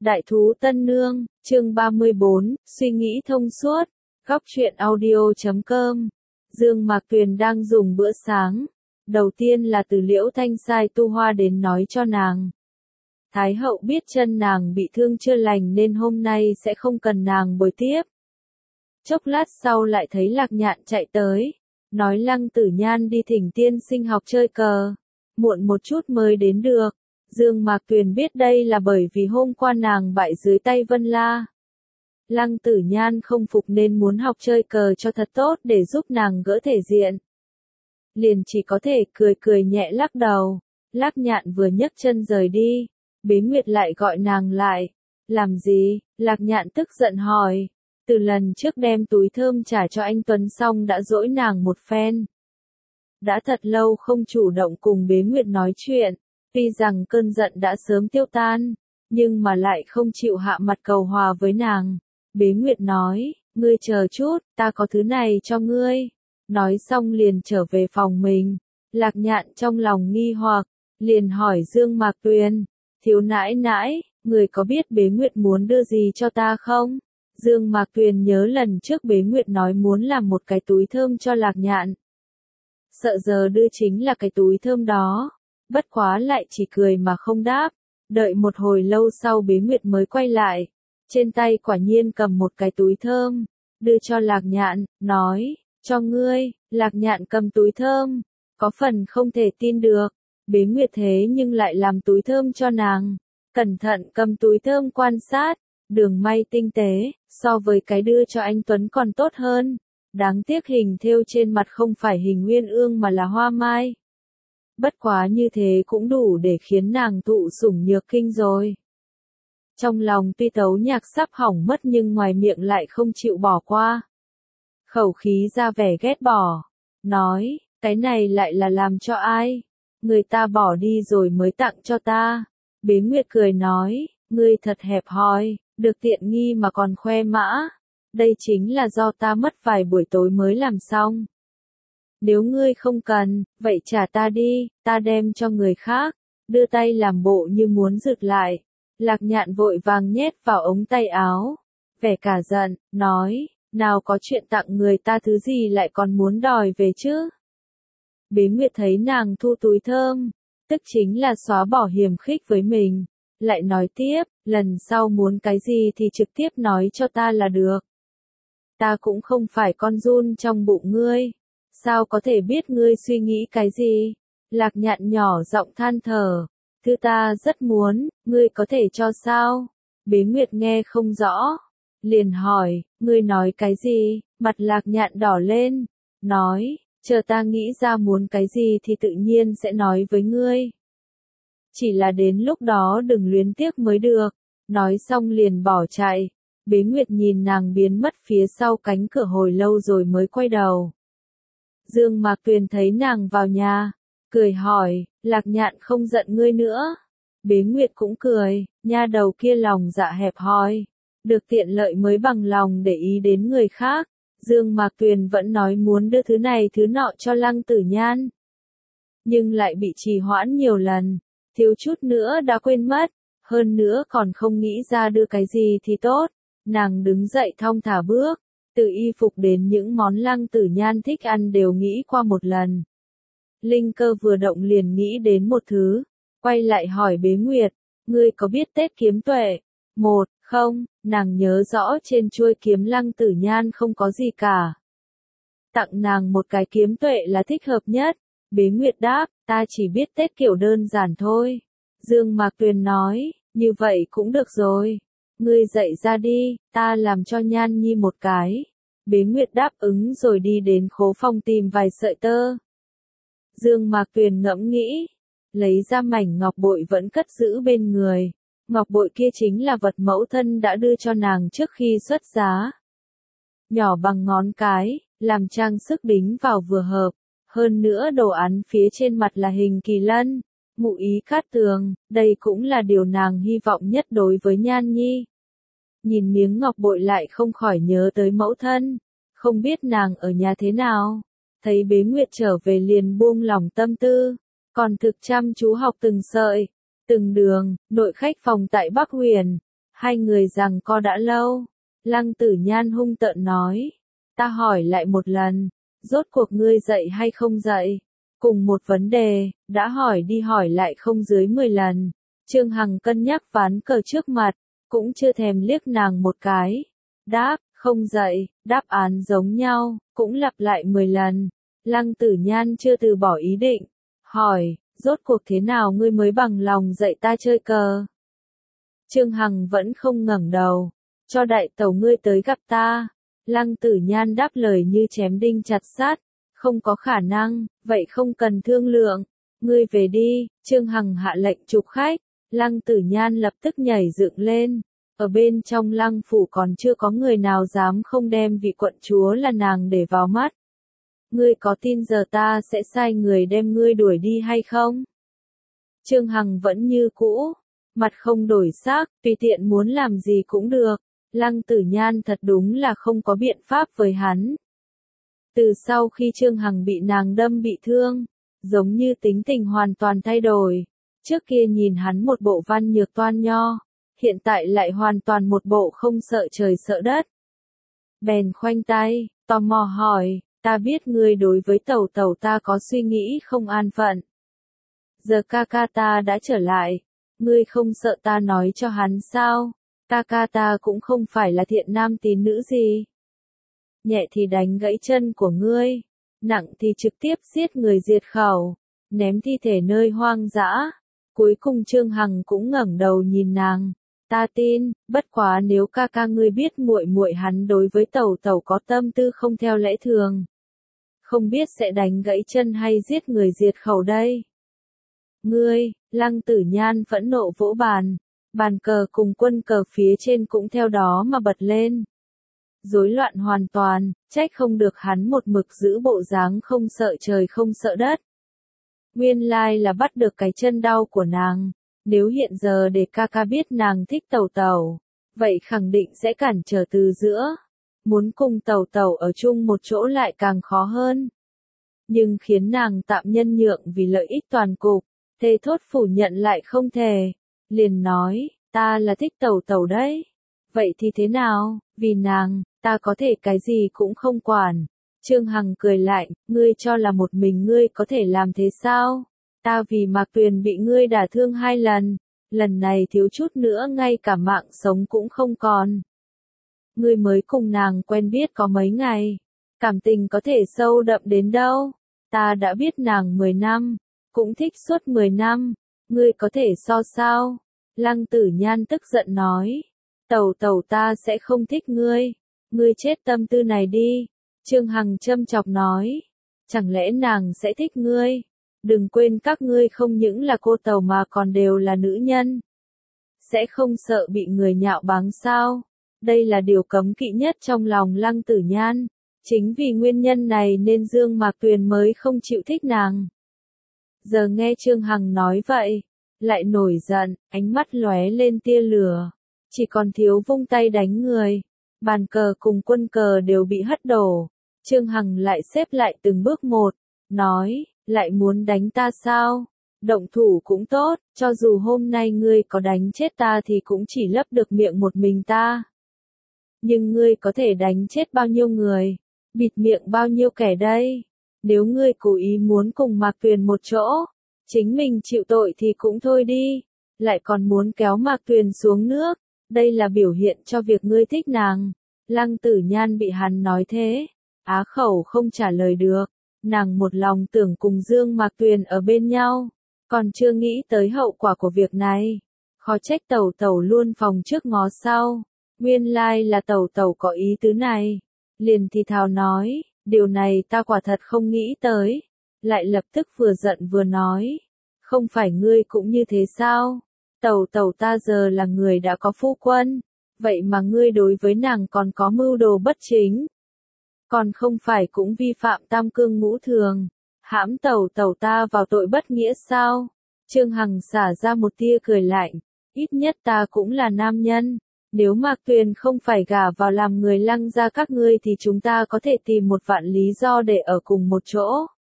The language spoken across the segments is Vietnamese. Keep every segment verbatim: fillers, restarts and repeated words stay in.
Đại thú Tân Nương, chương ba mươi bốn, suy nghĩ thông suốt, góc truyện audio chấm com. Dương Mạc Tuyền đang dùng bữa sáng. Đầu tiên là từ Liễu Thanh sai tu hoa đến nói cho nàng. Thái hậu biết chân nàng bị thương chưa lành nên hôm nay sẽ không cần nàng bồi tiếp. Chốc lát sau lại thấy Lạc Nhạn chạy tới, nói Lăng Tử Nhan đi thỉnh tiên sinh học chơi cờ, muộn một chút mới đến được. Dương Mạc Tuyền biết đây là bởi vì hôm qua nàng bại dưới tay Vân La. Lăng Tử Nhan không phục nên muốn học chơi cờ cho thật tốt để giúp nàng gỡ thể diện. Liền chỉ có thể cười cười nhẹ lắc đầu. Lạc Nhạn vừa nhấc chân rời đi, Bế Nguyệt lại gọi nàng lại. Làm gì? Lạc Nhạn tức giận hỏi. Từ lần trước đem túi thơm trả cho anh Tuấn xong đã dỗi nàng một phen. Đã thật lâu không chủ động cùng Bế Nguyệt nói chuyện. Tuy rằng cơn giận đã sớm tiêu tan, nhưng mà lại không chịu hạ mặt cầu hòa với nàng. Bế Nguyệt nói, ngươi chờ chút, ta có thứ này cho ngươi. Nói xong liền trở về phòng mình. Lạc Nhạn trong lòng nghi hoặc, liền hỏi Dương Mạc Tuyền, thiếu nãi nãi, người có biết Bế Nguyệt muốn đưa gì cho ta không? Dương Mạc Tuyền nhớ lần trước Bế Nguyệt nói muốn làm một cái túi thơm cho Lạc Nhạn. Sợ giờ đưa chính là cái túi thơm đó. Bất quá lại chỉ cười mà không đáp. Đợi một hồi lâu sau Bế Nguyệt mới quay lại. Trên tay quả nhiên cầm một cái túi thơm. Đưa cho Lạc Nhạn, nói, cho ngươi. Lạc Nhạn cầm túi thơm. Có phần không thể tin được. Bế Nguyệt thế nhưng lại làm túi thơm cho nàng. Cẩn thận cầm túi thơm quan sát. Đường may tinh tế, so với cái đưa cho anh Tuấn còn tốt hơn. Đáng tiếc hình thêu trên mặt không phải hình uyên ương mà là hoa mai. Bất quá như thế cũng đủ để khiến nàng thụ sủng nhược kinh rồi. Trong lòng tuy Tấu Nhạc sắp hỏng mất nhưng ngoài miệng lại không chịu bỏ qua. Khẩu khí ra vẻ ghét bỏ. Nói, cái này lại là làm cho ai? Người ta bỏ đi rồi mới tặng cho ta. Bế Nguyệt cười nói, ngươi thật hẹp hòi, được tiện nghi mà còn khoe mã. Đây chính là do ta mất vài buổi tối mới làm xong. Nếu ngươi không cần, vậy trả ta đi, ta đem cho người khác. Đưa tay làm bộ như muốn rực lại. Lạc Nhạn vội vàng nhét vào ống tay áo. Vẻ cả giận, nói, nào có chuyện tặng người ta thứ gì lại còn muốn đòi về chứ. Bế Nguyệt thấy nàng thu túi thơm, tức chính là xóa bỏ hiềm khích với mình. Lại nói tiếp, lần sau muốn cái gì thì trực tiếp nói cho ta là được. Ta cũng không phải con giun trong bụng ngươi. Sao có thể biết ngươi suy nghĩ cái gì? Lạc Nhạn nhỏ giọng than thở. Thứ ta rất muốn, ngươi có thể cho sao? Bế Nguyệt nghe không rõ. Liền hỏi, ngươi nói cái gì? Mặt Lạc Nhạn đỏ lên. Nói, chờ ta nghĩ ra muốn cái gì thì tự nhiên sẽ nói với ngươi. Chỉ là đến lúc đó đừng luyến tiếc mới được. Nói xong liền bỏ chạy. Bế Nguyệt nhìn nàng biến mất phía sau cánh cửa hồi lâu rồi mới quay đầu. Dương Mạc Tuyền thấy nàng vào nhà, cười hỏi, Lạc Nhạn không giận ngươi nữa. Bế Nguyệt cũng cười, nha đầu kia lòng dạ hẹp hòi, được tiện lợi mới bằng lòng để ý đến người khác. Dương Mạc Tuyền vẫn nói muốn đưa thứ này thứ nọ cho Lăng Tử Nhan, nhưng lại bị trì hoãn nhiều lần, thiếu chút nữa đã quên mất, hơn nữa còn không nghĩ ra đưa cái gì thì tốt. Nàng đứng dậy thong thả bước, từ y phục đến những món Lăng Tử Nhan thích ăn đều nghĩ qua một lần. Linh cơ vừa động liền nghĩ đến một thứ, quay lại hỏi Bế Nguyệt, ngươi có biết Tết Kiếm Tuệ? Một, không, nàng nhớ rõ trên chuôi kiếm Lăng Tử Nhan không có gì cả. Tặng nàng một cái kiếm tuệ là thích hợp nhất. Bế Nguyệt đáp, ta chỉ biết Tết kiểu đơn giản thôi. Dương Mạc Tuyền nói, như vậy cũng được rồi. Ngươi dậy ra đi, ta làm cho Nhan Nhi một cái. Bế Nguyệt đáp ứng rồi đi đến khố phòng tìm vài sợi tơ. Dương Mạc Tuyền ngẫm nghĩ, lấy ra mảnh ngọc bội vẫn cất giữ bên người. Ngọc bội kia chính là vật mẫu thân đã đưa cho nàng trước khi xuất giá. Nhỏ bằng ngón cái, làm trang sức đính vào vừa hợp. Hơn nữa đồ án phía trên mặt là hình kỳ lân, ngụ ý cát tường, đây cũng là điều nàng hy vọng nhất đối với Nhan Nhi. Nhìn miếng ngọc bội lại không khỏi nhớ tới mẫu thân, không biết nàng ở nhà thế nào. Thấy Bế Nguyệt trở về liền buông lòng tâm tư, còn thực chăm chú học từng sợi, từng đường, nội khách phòng tại Bắc Huyền. Hai người giằng co đã lâu. Lăng Tử Nhan hung tợn nói. Ta hỏi lại một lần, rốt cuộc ngươi dậy hay không dậy? Cùng một vấn đề, đã hỏi đi hỏi lại không dưới mười lần. Trương Hằng cân nhắc ván cờ trước mặt, cũng chưa thèm liếc nàng một cái. Đáp, không dậy, đáp án giống nhau, cũng lặp lại mười lần. Lăng Tử Nhan chưa từ bỏ ý định. Hỏi, rốt cuộc thế nào ngươi mới bằng lòng dạy ta chơi cờ? Trương Hằng vẫn không ngẩng đầu. Cho đại tẩu ngươi tới gặp ta. Lăng Tử Nhan đáp lời như chém đinh chặt sắt. Không có khả năng, vậy không cần thương lượng. Ngươi về đi. Trương Hằng hạ lệnh chụp khách. Lăng Tử Nhan lập tức nhảy dựng lên. Ở bên trong lăng phủ còn chưa có người nào dám không đem vị quận chúa là nàng để vào mắt. Ngươi có tin giờ ta sẽ sai người đem ngươi đuổi đi hay không? Trương Hằng vẫn như cũ, mặt không đổi sắc, tùy tiện muốn làm gì cũng được. Lăng Tử Nhan thật đúng là không có biện pháp với hắn. Từ sau khi Trương Hằng bị nàng đâm bị thương, giống như tính tình hoàn toàn thay đổi. Trước kia nhìn hắn một bộ văn nhược toan nho, hiện tại lại hoàn toàn một bộ không sợ trời sợ đất. Bèn khoanh tay, tò mò hỏi, ta biết ngươi đối với tẩu tẩu ta có suy nghĩ không an phận. Giờ ca ca ta đã trở lại, ngươi không sợ ta nói cho hắn sao? Ca ca ta cũng không phải là thiện nam tín nữ gì. Nhẹ thì đánh gãy chân của ngươi, nặng thì trực tiếp giết người diệt khẩu, ném thi thể nơi hoang dã. Cuối cùng Trương Hằng cũng ngẩng đầu nhìn nàng. Ta tin, bất quá nếu ca ca ngươi biết muội muội hắn đối với tẩu tẩu có tâm tư không theo lẽ thường, không biết sẽ đánh gãy chân hay giết người diệt khẩu đây. Ngươi, Lăng Tử Nhan phẫn nộ vỗ bàn, bàn cờ cùng quân cờ phía trên cũng theo đó mà bật lên. Rối loạn hoàn toàn, trách không được hắn một mực giữ bộ dáng không sợ trời không sợ đất. Nguyên lai là bắt được cái chân đau của nàng. Nếu hiện giờ để ca ca biết nàng thích tẩu tẩu, vậy khẳng định sẽ cản trở từ giữa. Muốn cùng tẩu tẩu ở chung một chỗ lại càng khó hơn. Nhưng khiến nàng tạm nhân nhượng vì lợi ích toàn cục, thề thốt phủ nhận lại không thể. Liền nói, ta là thích tẩu tẩu đấy. Vậy thì thế nào, vì nàng, ta có thể cái gì cũng không quản. Trương Hằng cười lạnh, ngươi cho là một mình ngươi có thể làm thế sao? Ta vì Mạc Tuyền bị ngươi đả thương hai lần, lần này thiếu chút nữa ngay cả mạng sống cũng không còn. Ngươi mới cùng nàng quen biết có mấy ngày, cảm tình có thể sâu đậm đến đâu? Ta đã biết nàng mười năm, cũng thích suốt mười năm, ngươi có thể so sao? Lăng Tử Nhan tức giận nói, tẩu tẩu ta sẽ không thích ngươi, ngươi chết tâm tư này đi. Trương Hằng châm chọc nói, chẳng lẽ nàng sẽ thích ngươi? Đừng quên các ngươi không những là cô tàu mà còn đều là nữ nhân. Sẽ không sợ bị người nhạo báng sao? Đây là điều cấm kỵ nhất trong lòng Lăng Tử Nhan. Chính vì nguyên nhân này nên Dương Mạc Tuyền mới không chịu thích nàng. Giờ nghe Trương Hằng nói vậy, lại nổi giận, ánh mắt lóe lên tia lửa. Chỉ còn thiếu vung tay đánh người. Bàn cờ cùng quân cờ đều bị hất đổ. Trương Hằng lại xếp lại từng bước một, nói, lại muốn đánh ta sao? Động thủ cũng tốt, cho dù hôm nay ngươi có đánh chết ta thì cũng chỉ lấp được miệng một mình ta. Nhưng ngươi có thể đánh chết bao nhiêu người, bịt miệng bao nhiêu kẻ đây? Nếu ngươi cố ý muốn cùng Mạc Tuyền một chỗ, chính mình chịu tội thì cũng thôi đi, lại còn muốn kéo Mạc Tuyền xuống nước, đây là biểu hiện cho việc ngươi thích nàng. Lăng Tử Nhan bị hắn nói thế, á khẩu không trả lời được, nàng một lòng tưởng cùng Dương Mạc Tuyền ở bên nhau, còn chưa nghĩ tới hậu quả của việc này. Khó trách tẩu tẩu luôn phòng trước ngó sau, nguyên lai là tẩu tẩu có ý tứ này. Liền thì thào nói, điều này ta quả thật không nghĩ tới, lại lập tức vừa giận vừa nói, không phải ngươi cũng như thế sao? Tẩu tẩu ta giờ là người đã có phu quân, vậy mà ngươi đối với nàng còn có mưu đồ bất chính. Còn không phải cũng vi phạm tam cương ngũ thường, hãm tẩu tẩu ta vào tội bất nghĩa sao? Trương Hằng xả ra một tia cười lạnh, ít nhất ta cũng là nam nhân, nếu Mạc Tuyền không phải gả vào làm người Lăng gia các ngươi thì chúng ta có thể tìm một vạn lý do để ở cùng một chỗ.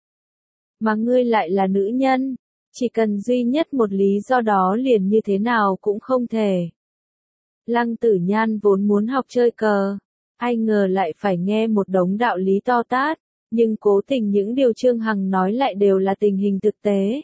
Mà ngươi lại là nữ nhân, chỉ cần duy nhất một lý do đó liền như thế nào cũng không thể. Lăng Tử Nhan vốn muốn học chơi cờ, ai ngờ lại phải nghe một đống đạo lý to tát, nhưng cố tình những điều Trương Hằng nói lại đều là tình hình thực tế.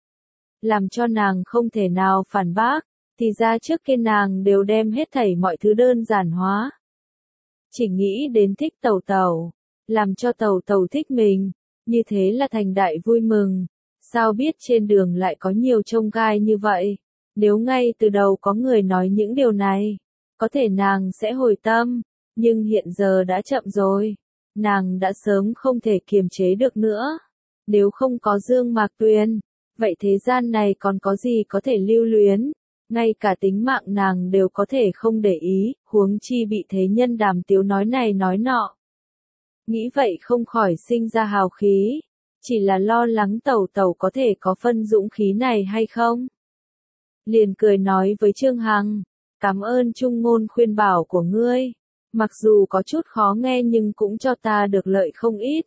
Làm cho nàng không thể nào phản bác, thì ra trước kia nàng đều đem hết thảy mọi thứ đơn giản hóa. Chỉ nghĩ đến thích Tẩu Tẩu, làm cho Tẩu Tẩu thích mình, như thế là thành đại vui mừng. Sao biết trên đường lại có nhiều chông gai như vậy? Nếu ngay từ đầu có người nói những điều này, có thể nàng sẽ hồi tâm, nhưng hiện giờ đã chậm rồi. Nàng đã sớm không thể kiềm chế được nữa. Nếu không có Dương Mạc Tuyền, vậy thế gian này còn có gì có thể lưu luyến? Ngay cả tính mạng nàng đều có thể không để ý, huống chi bị thế nhân đàm tiếu nói này nói nọ. Nghĩ vậy không khỏi sinh ra hào khí, chỉ là lo lắng Tẩu Tẩu có thể có phân dũng khí này hay không. Liền cười nói với Trương Hằng, cảm ơn trung ngôn khuyên bảo của ngươi, mặc dù có chút khó nghe nhưng cũng cho ta được lợi không ít.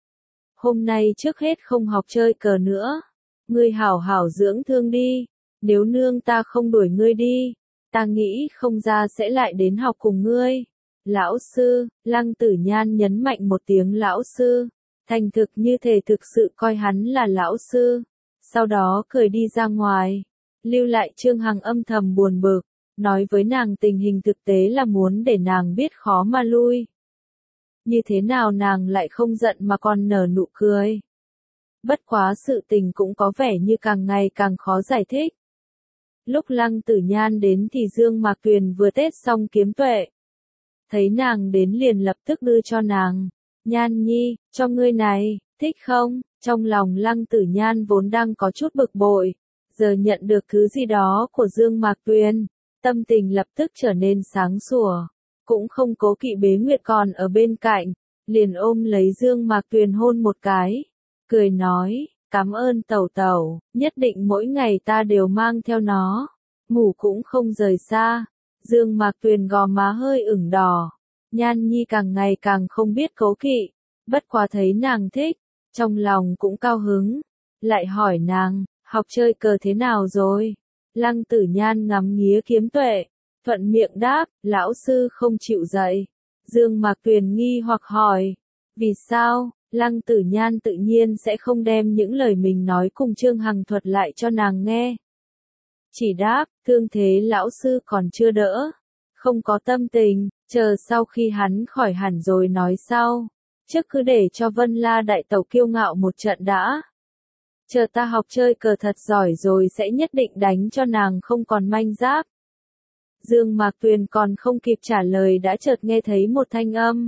Hôm nay trước hết không học chơi cờ nữa, ngươi hảo hảo dưỡng thương đi, nếu nương ta không đuổi ngươi đi, ta nghĩ không ra sẽ lại đến học cùng ngươi. Lão sư, Lăng Tử Nhan nhấn mạnh một tiếng lão sư, thành thực như thể thực sự coi hắn là lão sư, sau đó cười đi ra ngoài, lưu lại Trương Hằng âm thầm buồn bực, nói với nàng tình hình thực tế là muốn để nàng biết khó mà lui. Như thế nào nàng lại không giận mà còn nở nụ cười. Bất quá sự tình cũng có vẻ như càng ngày càng khó giải thích. Lúc Lăng Tử Nhan đến thì Dương Mạc Tuyền vừa tết xong kiếm tuệ. Thấy nàng đến liền lập tức đưa cho nàng. Nhan nhi, cho ngươi này, thích không? Trong lòng Lăng Tử Nhan vốn đang có chút bực bội. Giờ nhận được thứ gì đó của Dương Mạc Tuyền, tâm tình lập tức trở nên sáng sủa. Cũng không cố kỵ Bế Nguyệt còn ở bên cạnh, liền ôm lấy Dương Mạc Tuyền hôn một cái. Cười nói, cảm ơn Tẩu Tẩu, nhất định mỗi ngày ta đều mang theo nó, ngủ cũng không rời xa. Dương Mạc Tuyền gò má hơi ửng đỏ, Nhan nhi càng ngày càng không biết cố kỵ, bất quá thấy nàng thích, trong lòng cũng cao hứng, lại hỏi nàng, học chơi cờ thế nào rồi? Lăng Tử Nhan ngắm nghía kiếm tuệ, thuận miệng đáp, lão sư không chịu dạy. Dương Mạc Tuyền nghi hoặc hỏi, vì sao? Lăng Tử Nhan tự nhiên sẽ không đem những lời mình nói cùng Trương Hằng thuật lại cho nàng nghe. Chỉ đáp, thương thế lão sư còn chưa đỡ, không có tâm tình, chờ sau khi hắn khỏi hẳn rồi nói sau. Trước cứ để cho Vân La đại tẩu kiêu ngạo một trận đã. Chờ ta học chơi cờ thật giỏi rồi sẽ nhất định đánh cho nàng không còn manh giáp. Dương Mạc Tuyền còn không kịp trả lời đã chợt nghe thấy một thanh âm.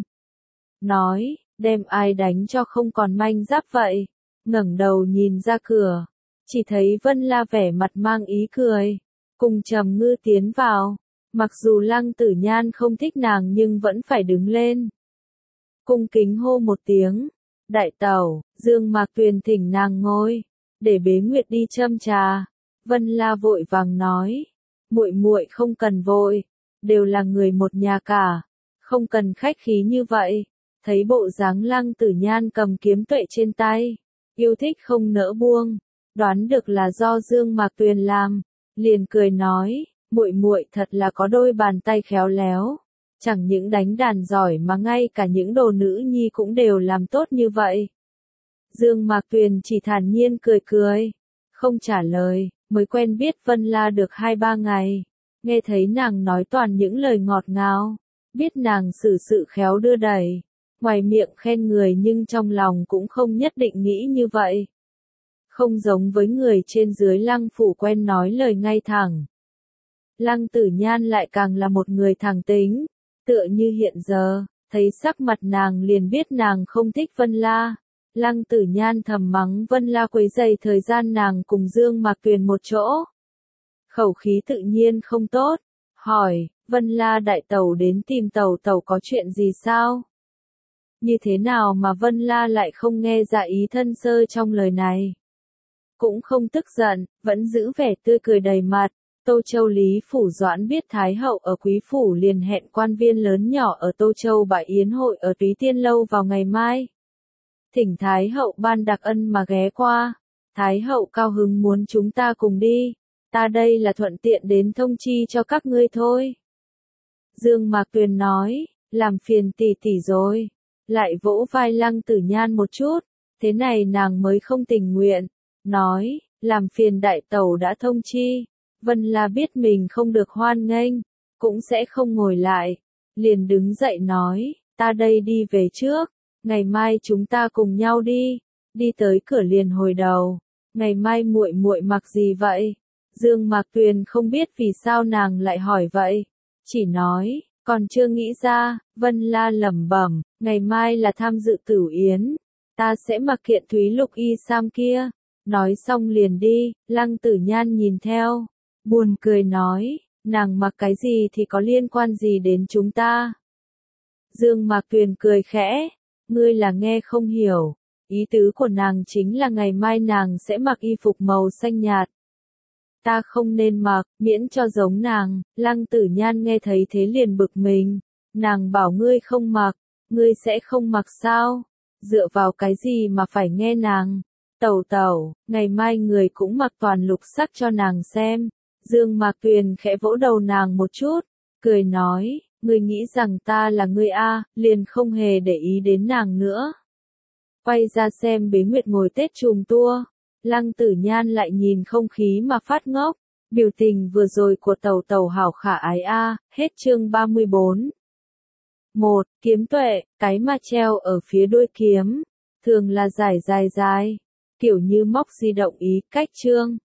Nói, đem ai đánh cho không còn manh giáp vậy? Ngẩng đầu nhìn ra cửa, chỉ thấy Vân La vẻ mặt mang ý cười, cùng Trầm Ngư tiến vào. Mặc dù Lăng Tử Nhan không thích nàng nhưng vẫn phải đứng lên. Cung kính hô một tiếng, đại tẩu, Dương Mạc Tuyền thỉnh nàng ngồi, để Bế Nguyệt đi châm trà. Vân La vội vàng nói, muội muội không cần vội, đều là người một nhà cả, không cần khách khí như vậy. Thấy bộ dáng Lăng Tử Nhan cầm kiếm tuệ trên tay, yêu thích không nỡ buông, đoán được là do Dương Mạc Tuyền làm, liền cười nói, muội muội thật là có đôi bàn tay khéo léo, chẳng những đánh đàn giỏi mà ngay cả những đồ nữ nhi cũng đều làm tốt như vậy. Dương Mạc Tuyền chỉ thản nhiên cười cười, không trả lời, mới quen biết Vân La được hai ba ngày, nghe thấy nàng nói toàn những lời ngọt ngào, biết nàng xử sự khéo đưa đẩy, ngoài miệng khen người nhưng trong lòng cũng không nhất định nghĩ như vậy. Không giống với người trên dưới Lăng phủ quen nói lời ngay thẳng. Lăng Tử Nhan lại càng là một người thẳng tính, tựa như hiện giờ, thấy sắc mặt nàng liền biết nàng không thích Vân La. Lăng Tử Nhan thầm mắng Vân La quấy rầy thời gian nàng cùng Dương Mạc Tuyền một chỗ. Khẩu khí tự nhiên không tốt, hỏi, Vân La đại tẩu đến tìm tẩu tẩu có chuyện gì sao? Như thế nào mà Vân La lại không nghe ra ý thân sơ trong lời này? Cũng không tức giận, vẫn giữ vẻ tươi cười đầy mặt. Tô Châu Lý Phủ Doãn biết Thái Hậu ở Quý Phủ liền hẹn quan viên lớn nhỏ ở Tô Châu bãi yến hội ở Túy Tiên Lâu vào ngày mai. Thỉnh Thái Hậu ban đặc ân mà ghé qua. Thái Hậu cao hứng muốn chúng ta cùng đi. Ta đây là thuận tiện đến thông chi cho các ngươi thôi. Dương Mạc Tuyền nói, làm phiền tỷ tỷ rồi. Lại vỗ vai Lăng Tử Nhan một chút, thế này nàng mới không tình nguyện. Nói, làm phiền đại tẩu đã thông chi. Vân La biết mình không được hoan nghênh, cũng sẽ không ngồi lại. Liền đứng dậy nói, ta đây đi về trước, ngày mai chúng ta cùng nhau đi. Đi tới cửa liền hồi đầu, ngày mai muội muội mặc gì vậy? Dương Mạc Tuyền không biết vì sao nàng lại hỏi vậy, chỉ nói, còn chưa nghĩ ra. Vân La lẩm bẩm, ngày mai là tham dự tửu yến, ta sẽ mặc kiện thúy lục y sam kia. Nói xong liền đi. Lăng Tử Nhan nhìn theo, buồn cười nói, nàng mặc cái gì thì có liên quan gì đến chúng ta? Dương Mạc Tuyền cười khẽ, ngươi là nghe không hiểu, ý tứ của nàng chính là ngày mai nàng sẽ mặc y phục màu xanh nhạt. Ta không nên mặc, miễn cho giống nàng. Lăng Tử Nhan nghe thấy thế liền bực mình, nàng bảo ngươi không mặc, ngươi sẽ không mặc sao? Dựa vào cái gì mà phải nghe nàng? Tẩu tẩu, ngày mai người cũng mặc toàn lục sắc cho nàng xem. Dương Mạc Tuyền khẽ vỗ đầu nàng một chút, cười nói, ngươi nghĩ rằng ta là ngươi a, liền không hề để ý đến nàng nữa. Quay ra xem Bế Nguyệt ngồi Tết chùm tua. Lăng Tử Nhan lại nhìn không khí mà phát ngốc, biểu tình vừa rồi của tẩu tẩu hảo khả ái a. Hết chương ba mươi bốn. một. Kiếm tuệ, cái mà treo ở phía đuôi kiếm, thường là dài dài dài, kiểu như móc di động ý, cách chương.